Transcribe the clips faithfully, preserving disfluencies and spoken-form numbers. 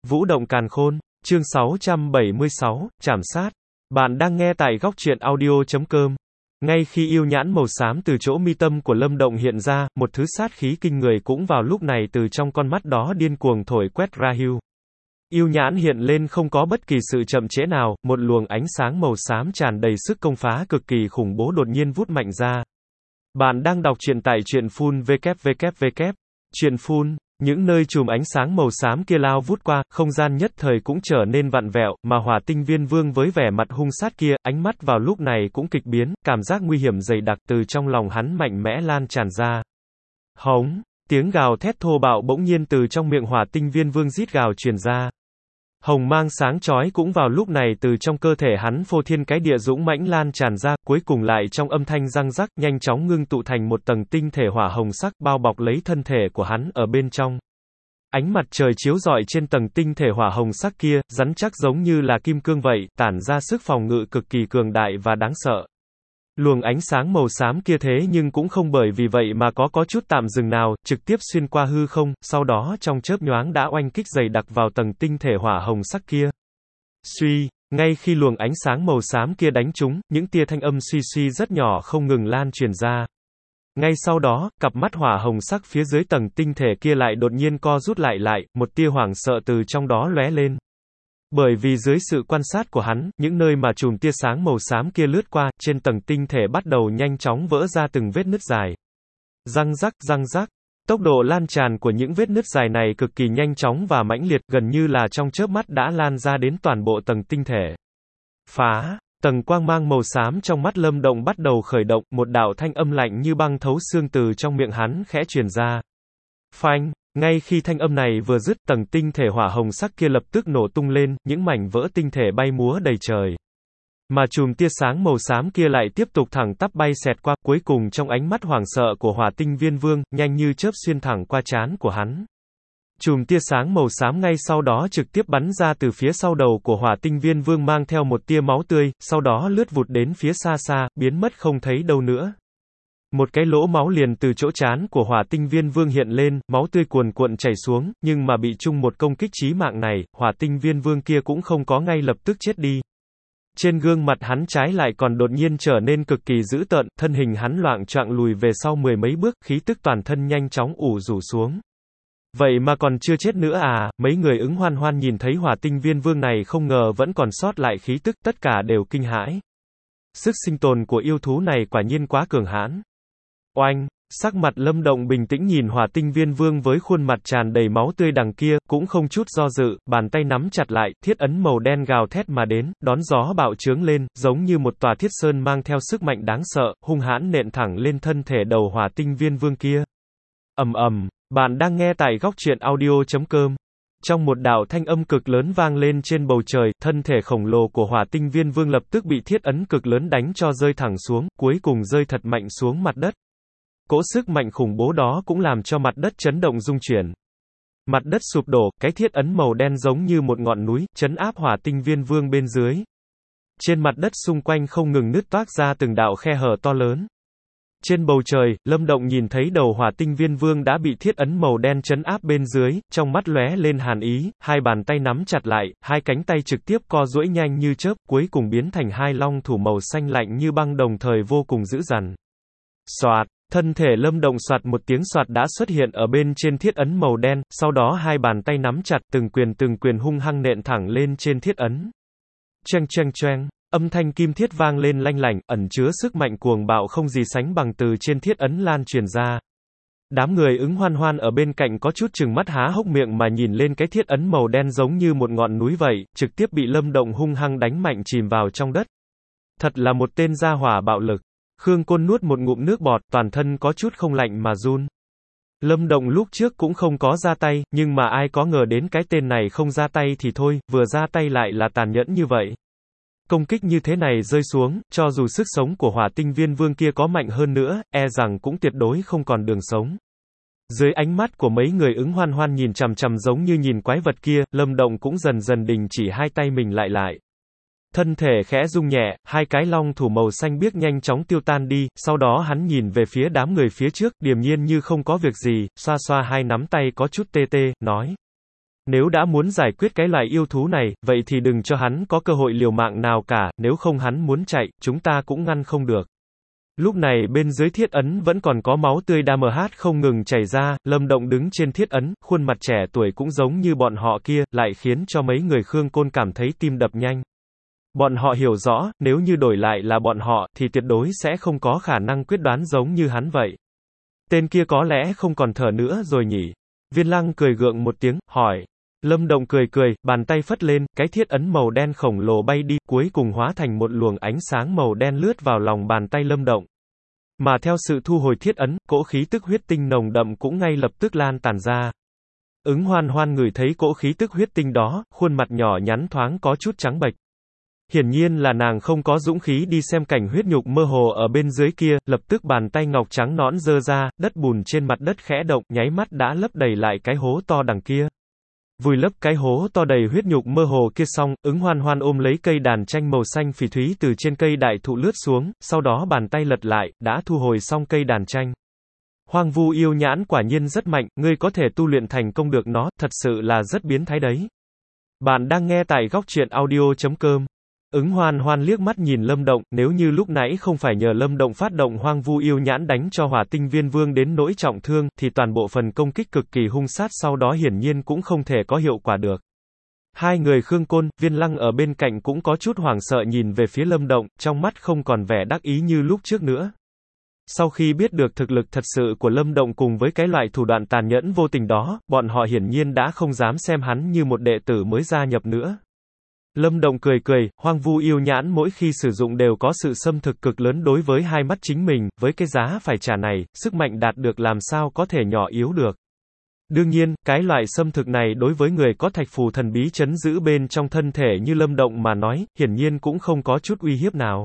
Vũ động càn khôn, chương sáu trăm bảy mươi sáu, trảm sát. Bạn đang nghe tại góc truyện audio chấm com. Ngay khi yêu nhãn màu xám từ chỗ mi tâm của Lâm Động hiện ra, một thứ sát khí kinh người cũng vào lúc này từ trong con mắt đó điên cuồng thổi quét ra hưu. Yêu nhãn hiện lên không có bất kỳ sự chậm trễ nào, một luồng ánh sáng màu xám tràn đầy sức công phá cực kỳ khủng bố đột nhiên vút mạnh ra. Bạn đang đọc truyện tại truyện phun www. Truyện phun. Những nơi chùm ánh sáng màu xám kia lao vút qua, không gian nhất thời cũng trở nên vặn vẹo, mà Hỏa Tinh Viên Vương với vẻ mặt hung sát kia, ánh mắt vào lúc này cũng kịch biến, cảm giác nguy hiểm dày đặc từ trong lòng hắn mạnh mẽ lan tràn ra. Hống, tiếng gào thét thô bạo bỗng nhiên từ trong miệng Hỏa Tinh Viên Vương rít gào truyền ra. Hồng mang sáng chói cũng vào lúc này từ trong cơ thể hắn phô thiên cái địa dũng mãnh lan tràn ra, cuối cùng lại trong âm thanh răng rắc, nhanh chóng ngưng tụ thành một tầng tinh thể hỏa hồng sắc, bao bọc lấy thân thể của hắn ở bên trong. Ánh mặt trời chiếu rọi trên tầng tinh thể hỏa hồng sắc kia, rắn chắc giống như là kim cương vậy, tản ra sức phòng ngự cực kỳ cường đại và đáng sợ. Luồng ánh sáng màu xám kia thế nhưng cũng không bởi vì vậy mà có có chút tạm dừng nào, trực tiếp xuyên qua hư không, sau đó trong chớp nhoáng đã oanh kích dày đặc vào tầng tinh thể hỏa hồng sắc kia. Suy, ngay khi luồng ánh sáng màu xám kia đánh trúng, những tia thanh âm suy suy rất nhỏ không ngừng lan truyền ra. Ngay sau đó, cặp mắt hỏa hồng sắc phía dưới tầng tinh thể kia lại đột nhiên co rút lại lại, một tia hoảng sợ từ trong đó lóe lên. Bởi vì dưới sự quan sát của hắn, những nơi mà chùm tia sáng màu xám kia lướt qua, trên tầng tinh thể bắt đầu nhanh chóng vỡ ra từng vết nứt dài. Răng rắc, răng rắc. Tốc độ lan tràn của những vết nứt dài này cực kỳ nhanh chóng và mãnh liệt, gần như là trong chớp mắt đã lan ra đến toàn bộ tầng tinh thể. Phá! Tầng quang mang màu xám trong mắt Lâm Động bắt đầu khởi động, một đạo thanh âm lạnh như băng thấu xương từ trong miệng hắn khẽ truyền ra. Phanh! Ngay khi thanh âm này vừa dứt, tầng tinh thể hỏa hồng sắc kia lập tức nổ tung lên, những mảnh vỡ tinh thể bay múa đầy trời. Mà chùm tia sáng màu xám kia lại tiếp tục thẳng tắp bay xẹt qua, cuối cùng trong ánh mắt hoảng sợ của Hỏa Tinh Viên Vương, nhanh như chớp xuyên thẳng qua trán của hắn. Chùm tia sáng màu xám ngay sau đó trực tiếp bắn ra từ phía sau đầu của Hỏa Tinh Viên Vương mang theo một tia máu tươi, sau đó lướt vụt đến phía xa xa, biến mất không thấy đâu nữa. Một cái lỗ máu liền từ chỗ trán của Hỏa Tinh Viên Vương hiện lên, máu tươi cuồn cuộn chảy xuống, nhưng mà bị chung một công kích chí mạng này, Hỏa Tinh Viên Vương kia cũng không có ngay lập tức chết đi. Trên gương mặt hắn trái lại còn đột nhiên trở nên cực kỳ dữ tợn, thân hình hắn loạng choạng lùi về sau mười mấy bước, khí tức toàn thân nhanh chóng ủ rũ xuống. Vậy mà còn chưa chết nữa à, mấy người ứng hoan hoan nhìn thấy Hỏa Tinh Viên Vương này không ngờ vẫn còn sót lại khí tức, tất cả đều kinh hãi. Sức sinh tồn của yêu thú này quả nhiên quá cường hãn. Oanh, sắc mặt Lâm Động bình tĩnh nhìn Hỏa Tinh Viên Vương với khuôn mặt tràn đầy máu tươi đằng kia, cũng không chút do dự, bàn tay nắm chặt lại, thiết ấn màu đen gào thét mà đến, đón gió bạo trướng lên, giống như một tòa thiết sơn mang theo sức mạnh đáng sợ, hung hãn nện thẳng lên thân thể đầu Hỏa Tinh Viên Vương kia. Ầm ầm, bạn đang nghe tại góc truyện audio chấm com. Trong một đạo thanh âm cực lớn vang lên trên bầu trời, thân thể khổng lồ của Hỏa Tinh Viên Vương lập tức bị thiết ấn cực lớn đánh cho rơi thẳng xuống, cuối cùng rơi thật mạnh xuống mặt đất. Cỗ sức mạnh khủng bố đó cũng làm cho mặt đất chấn động rung chuyển. Mặt đất sụp đổ, cái thiết ấn màu đen giống như một ngọn núi, trấn áp Hỏa Tinh Viên Vương bên dưới. Trên mặt đất xung quanh không ngừng nứt toác ra từng đạo khe hở to lớn. Trên bầu trời, Lâm Động nhìn thấy đầu Hỏa Tinh Viên Vương đã bị thiết ấn màu đen trấn áp bên dưới, trong mắt lóe lên hàn ý, hai bàn tay nắm chặt lại, hai cánh tay trực tiếp co duỗi nhanh như chớp, cuối cùng biến thành hai long thủ màu xanh lạnh như băng đồng thời vô cùng dữ dằn. Soạt, thân thể Lâm Động soạt một tiếng soạt đã xuất hiện ở bên trên thiết ấn màu đen, sau đó hai bàn tay nắm chặt từng quyền từng quyền hung hăng nện thẳng lên trên thiết ấn. Choeng choeng choeng. Âm thanh kim thiết vang lên lanh lảnh, ẩn chứa sức mạnh cuồng bạo không gì sánh bằng từ trên thiết ấn lan truyền ra. Đám người ứng hoan hoan ở bên cạnh có chút trừng mắt há hốc miệng mà nhìn lên cái thiết ấn màu đen giống như một ngọn núi vậy, trực tiếp bị Lâm Động hung hăng đánh mạnh chìm vào trong đất. Thật là một tên gia hỏa bạo lực. Khương Côn nuốt một ngụm nước bọt, toàn thân có chút không lạnh mà run. Lâm Động lúc trước cũng không có ra tay, nhưng mà ai có ngờ đến cái tên này không ra tay thì thôi, vừa ra tay lại là tàn nhẫn như vậy. Công kích như thế này rơi xuống, cho dù sức sống của Hỏa Tinh Viên Vương kia có mạnh hơn nữa, e rằng cũng tuyệt đối không còn đường sống. Dưới ánh mắt của mấy người ứng hoan hoan nhìn chằm chằm giống như nhìn quái vật kia, Lâm Động cũng dần dần đình chỉ hai tay mình lại lại. Thân thể khẽ rung nhẹ, hai cái long thủ màu xanh biếc nhanh chóng tiêu tan đi, sau đó hắn nhìn về phía đám người phía trước, điềm nhiên như không có việc gì, xoa xoa hai nắm tay có chút tê tê, nói. Nếu đã muốn giải quyết cái loại yêu thú này, vậy thì đừng cho hắn có cơ hội liều mạng nào cả, nếu không hắn muốn chạy, chúng ta cũng ngăn không được. Lúc này bên dưới thiết ấn vẫn còn có máu tươi đam hát không ngừng chảy ra, Lâm Động đứng trên thiết ấn, khuôn mặt trẻ tuổi cũng giống như bọn họ kia, lại khiến cho mấy người Khương Côn cảm thấy tim đập nhanh. Bọn họ hiểu rõ, nếu như đổi lại là bọn họ, thì tuyệt đối sẽ không có khả năng quyết đoán giống như hắn vậy. Tên kia có lẽ không còn thở nữa rồi nhỉ? Viên Lăng cười gượng một tiếng, hỏi. Lâm Động cười cười, bàn tay phất lên, cái thiết ấn màu đen khổng lồ bay đi, cuối cùng hóa thành một luồng ánh sáng màu đen lướt vào lòng bàn tay Lâm Động. Mà theo sự thu hồi thiết ấn, cỗ khí tức huyết tinh nồng đậm cũng ngay lập tức lan tàn ra. Ứng Hoan Hoan ngửi thấy cỗ khí tức huyết tinh đó, khuôn mặt nhỏ nhắn thoáng có chút trắng bệch. Hiển nhiên là nàng không có dũng khí đi xem cảnh huyết nhục mơ hồ ở bên dưới kia, lập tức bàn tay ngọc trắng nõn giơ ra, đất bùn trên mặt đất khẽ động, nháy mắt đã lấp đầy lại cái hố to đằng kia. Vùi lấp cái hố to đầy huyết nhục mơ hồ kia xong, Ứng Hoan Hoan ôm lấy cây đàn tranh màu xanh phỉ thúy từ trên cây đại thụ lướt xuống, sau đó bàn tay lật lại, đã thu hồi xong cây đàn tranh. Hoang vu yêu nhãn quả nhiên rất mạnh, ngươi có thể tu luyện thành công được nó, thật sự là rất biến thái đấy. Bạn đang nghe tại góc truyện audio chấm com. Ứng Hoan Hoan liếc mắt nhìn Lâm Động, nếu như lúc nãy không phải nhờ Lâm Động phát động hoang vu yêu nhãn đánh cho Hỏa Tinh Viên Vương đến nỗi trọng thương, thì toàn bộ phần công kích cực kỳ hung sát sau đó hiển nhiên cũng không thể có hiệu quả được. Hai người Khương Côn, Viên Lăng ở bên cạnh cũng có chút hoảng sợ nhìn về phía Lâm Động, trong mắt không còn vẻ đắc ý như lúc trước nữa. Sau khi biết được thực lực thật sự của Lâm Động cùng với cái loại thủ đoạn tàn nhẫn vô tình đó, bọn họ hiển nhiên đã không dám xem hắn như một đệ tử mới gia nhập nữa. Lâm Động cười cười, hoang vu yêu nhãn mỗi khi sử dụng đều có sự xâm thực cực lớn đối với hai mắt chính mình, với cái giá phải trả này, sức mạnh đạt được làm sao có thể nhỏ yếu được. Đương nhiên, cái loại xâm thực này đối với người có thạch phù thần bí trấn giữ bên trong thân thể như Lâm Động mà nói, hiển nhiên cũng không có chút uy hiếp nào.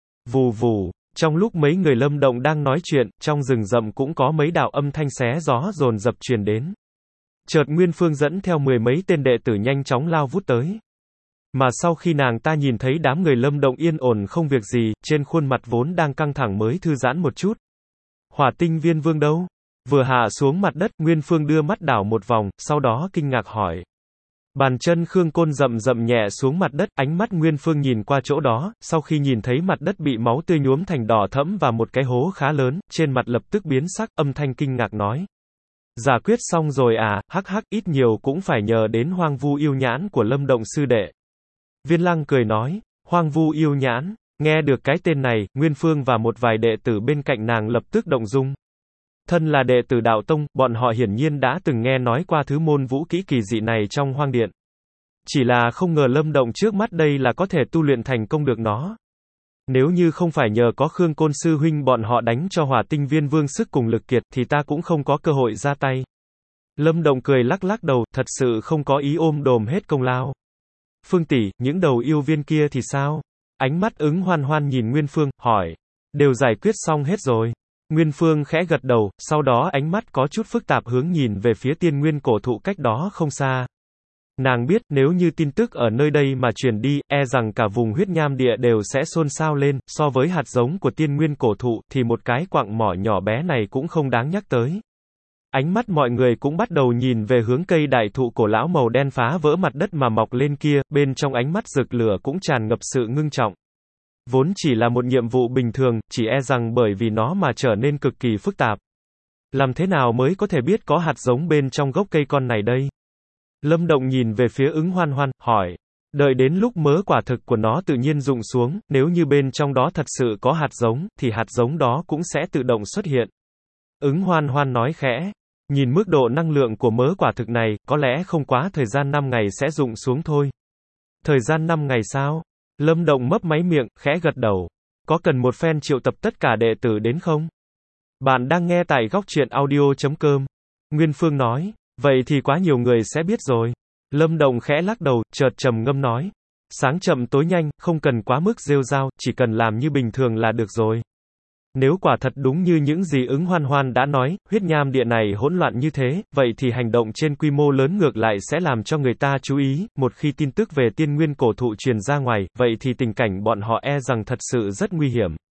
Vù vù, trong lúc mấy người Lâm Động đang nói chuyện, trong rừng rậm cũng có mấy đạo âm thanh xé gió dồn dập truyền đến. Chợt Nguyên Phương dẫn theo mười mấy tên đệ tử nhanh chóng lao vút tới. Mà sau khi nàng ta nhìn thấy đám người Lâm Động yên ổn không việc gì, trên khuôn mặt vốn đang căng thẳng mới thư giãn một chút. Hỏa Tinh Viên Vương đâu? Vừa hạ xuống mặt đất, Nguyên Phương đưa mắt đảo một vòng, sau đó kinh ngạc hỏi. Bàn chân Khương Côn rậm rậm nhẹ xuống mặt đất, ánh mắt Nguyên Phương nhìn qua chỗ đó, sau khi nhìn thấy mặt đất bị máu tươi nhuốm thành đỏ thẫm và một cái hố khá lớn, trên mặt lập tức biến sắc, âm thanh kinh ngạc nói. Giải quyết xong rồi à, hắc hắc, ít nhiều cũng phải nhờ đến hoang vu yêu nhãn của Lâm Động sư đệ. Viên Lăng cười nói, hoang vu yêu nhãn, nghe được cái tên này, Nguyên Phương và một vài đệ tử bên cạnh nàng lập tức động dung. Thân là đệ tử đạo tông, bọn họ hiển nhiên đã từng nghe nói qua thứ môn vũ kỹ kỳ dị này trong hoang điện. Chỉ là không ngờ Lâm Động trước mắt đây là có thể tu luyện thành công được nó. Nếu như không phải nhờ có Khương Côn sư huynh bọn họ đánh cho Hỏa Tinh Viên Vương sức cùng lực kiệt thì ta cũng không có cơ hội ra tay. Lâm Động cười lắc lắc đầu, thật sự không có ý ôm đồm hết công lao. Phương tỷ, những đầu yêu viên kia thì sao? Ánh mắt Ứng Hoan Hoan nhìn Nguyên Phương, hỏi. Đều giải quyết xong hết rồi. Nguyên Phương khẽ gật đầu, sau đó ánh mắt có chút phức tạp hướng nhìn về phía tiên nguyên cổ thụ cách đó không xa. Nàng biết, nếu như tin tức ở nơi đây mà truyền đi, e rằng cả vùng huyết nham địa đều sẽ xôn xao lên, so với hạt giống của tiên nguyên cổ thụ, thì một cái quặng mỏ nhỏ bé này cũng không đáng nhắc tới. Ánh mắt mọi người cũng bắt đầu nhìn về hướng cây đại thụ cổ lão màu đen phá vỡ mặt đất mà mọc lên kia, bên trong ánh mắt rực lửa cũng tràn ngập sự ngưng trọng. Vốn chỉ là một nhiệm vụ bình thường, chỉ e rằng bởi vì nó mà trở nên cực kỳ phức tạp. Làm thế nào mới có thể biết có hạt giống bên trong gốc cây con này đây? Lâm Động nhìn về phía Ứng Hoan Hoan, hỏi. Đợi đến lúc mớ quả thực của nó tự nhiên rụng xuống, nếu như bên trong đó thật sự có hạt giống, thì hạt giống đó cũng sẽ tự động xuất hiện. Ứng Hoan Hoan nói khẽ. Nhìn mức độ năng lượng của mớ quả thực này, có lẽ không quá thời gian năm ngày sẽ rụng xuống thôi. Thời gian năm ngày sao? Lâm Động mấp máy miệng, khẽ gật đầu. Có cần một phen triệu tập tất cả đệ tử đến không? Bạn đang nghe tại góc truyện audio chấm com. Nguyên Phương nói. Vậy thì quá nhiều người sẽ biết rồi. Lâm Động khẽ lắc đầu, chợt trầm ngâm nói. Sáng chậm tối nhanh, không cần quá mức rêu rao, chỉ cần làm như bình thường là được rồi. Nếu quả thật đúng như những gì Ứng Hoan Hoan đã nói, huyết nham địa này hỗn loạn như thế, vậy thì hành động trên quy mô lớn ngược lại sẽ làm cho người ta chú ý, một khi tin tức về tiên nguyên cổ thụ truyền ra ngoài, vậy thì tình cảnh bọn họ e rằng thật sự rất nguy hiểm.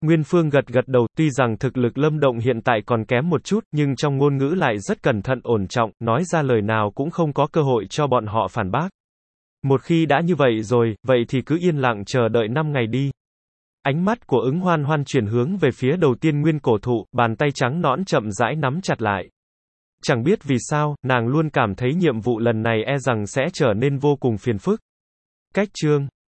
Nguyên Phương gật gật đầu, tuy rằng thực lực Lâm Động hiện tại còn kém một chút, nhưng trong ngôn ngữ lại rất cẩn thận ổn trọng, nói ra lời nào cũng không có cơ hội cho bọn họ phản bác. Một khi đã như vậy rồi, vậy thì cứ yên lặng chờ đợi năm ngày đi. Ánh mắt của ứng hoan hoan chuyển hướng về phía đầu tiên nguyên cổ thụ, bàn tay trắng nõn chậm rãi nắm chặt lại. Chẳng biết vì sao, nàng luôn cảm thấy nhiệm vụ lần này e rằng sẽ trở nên vô cùng phiền phức. Cách chương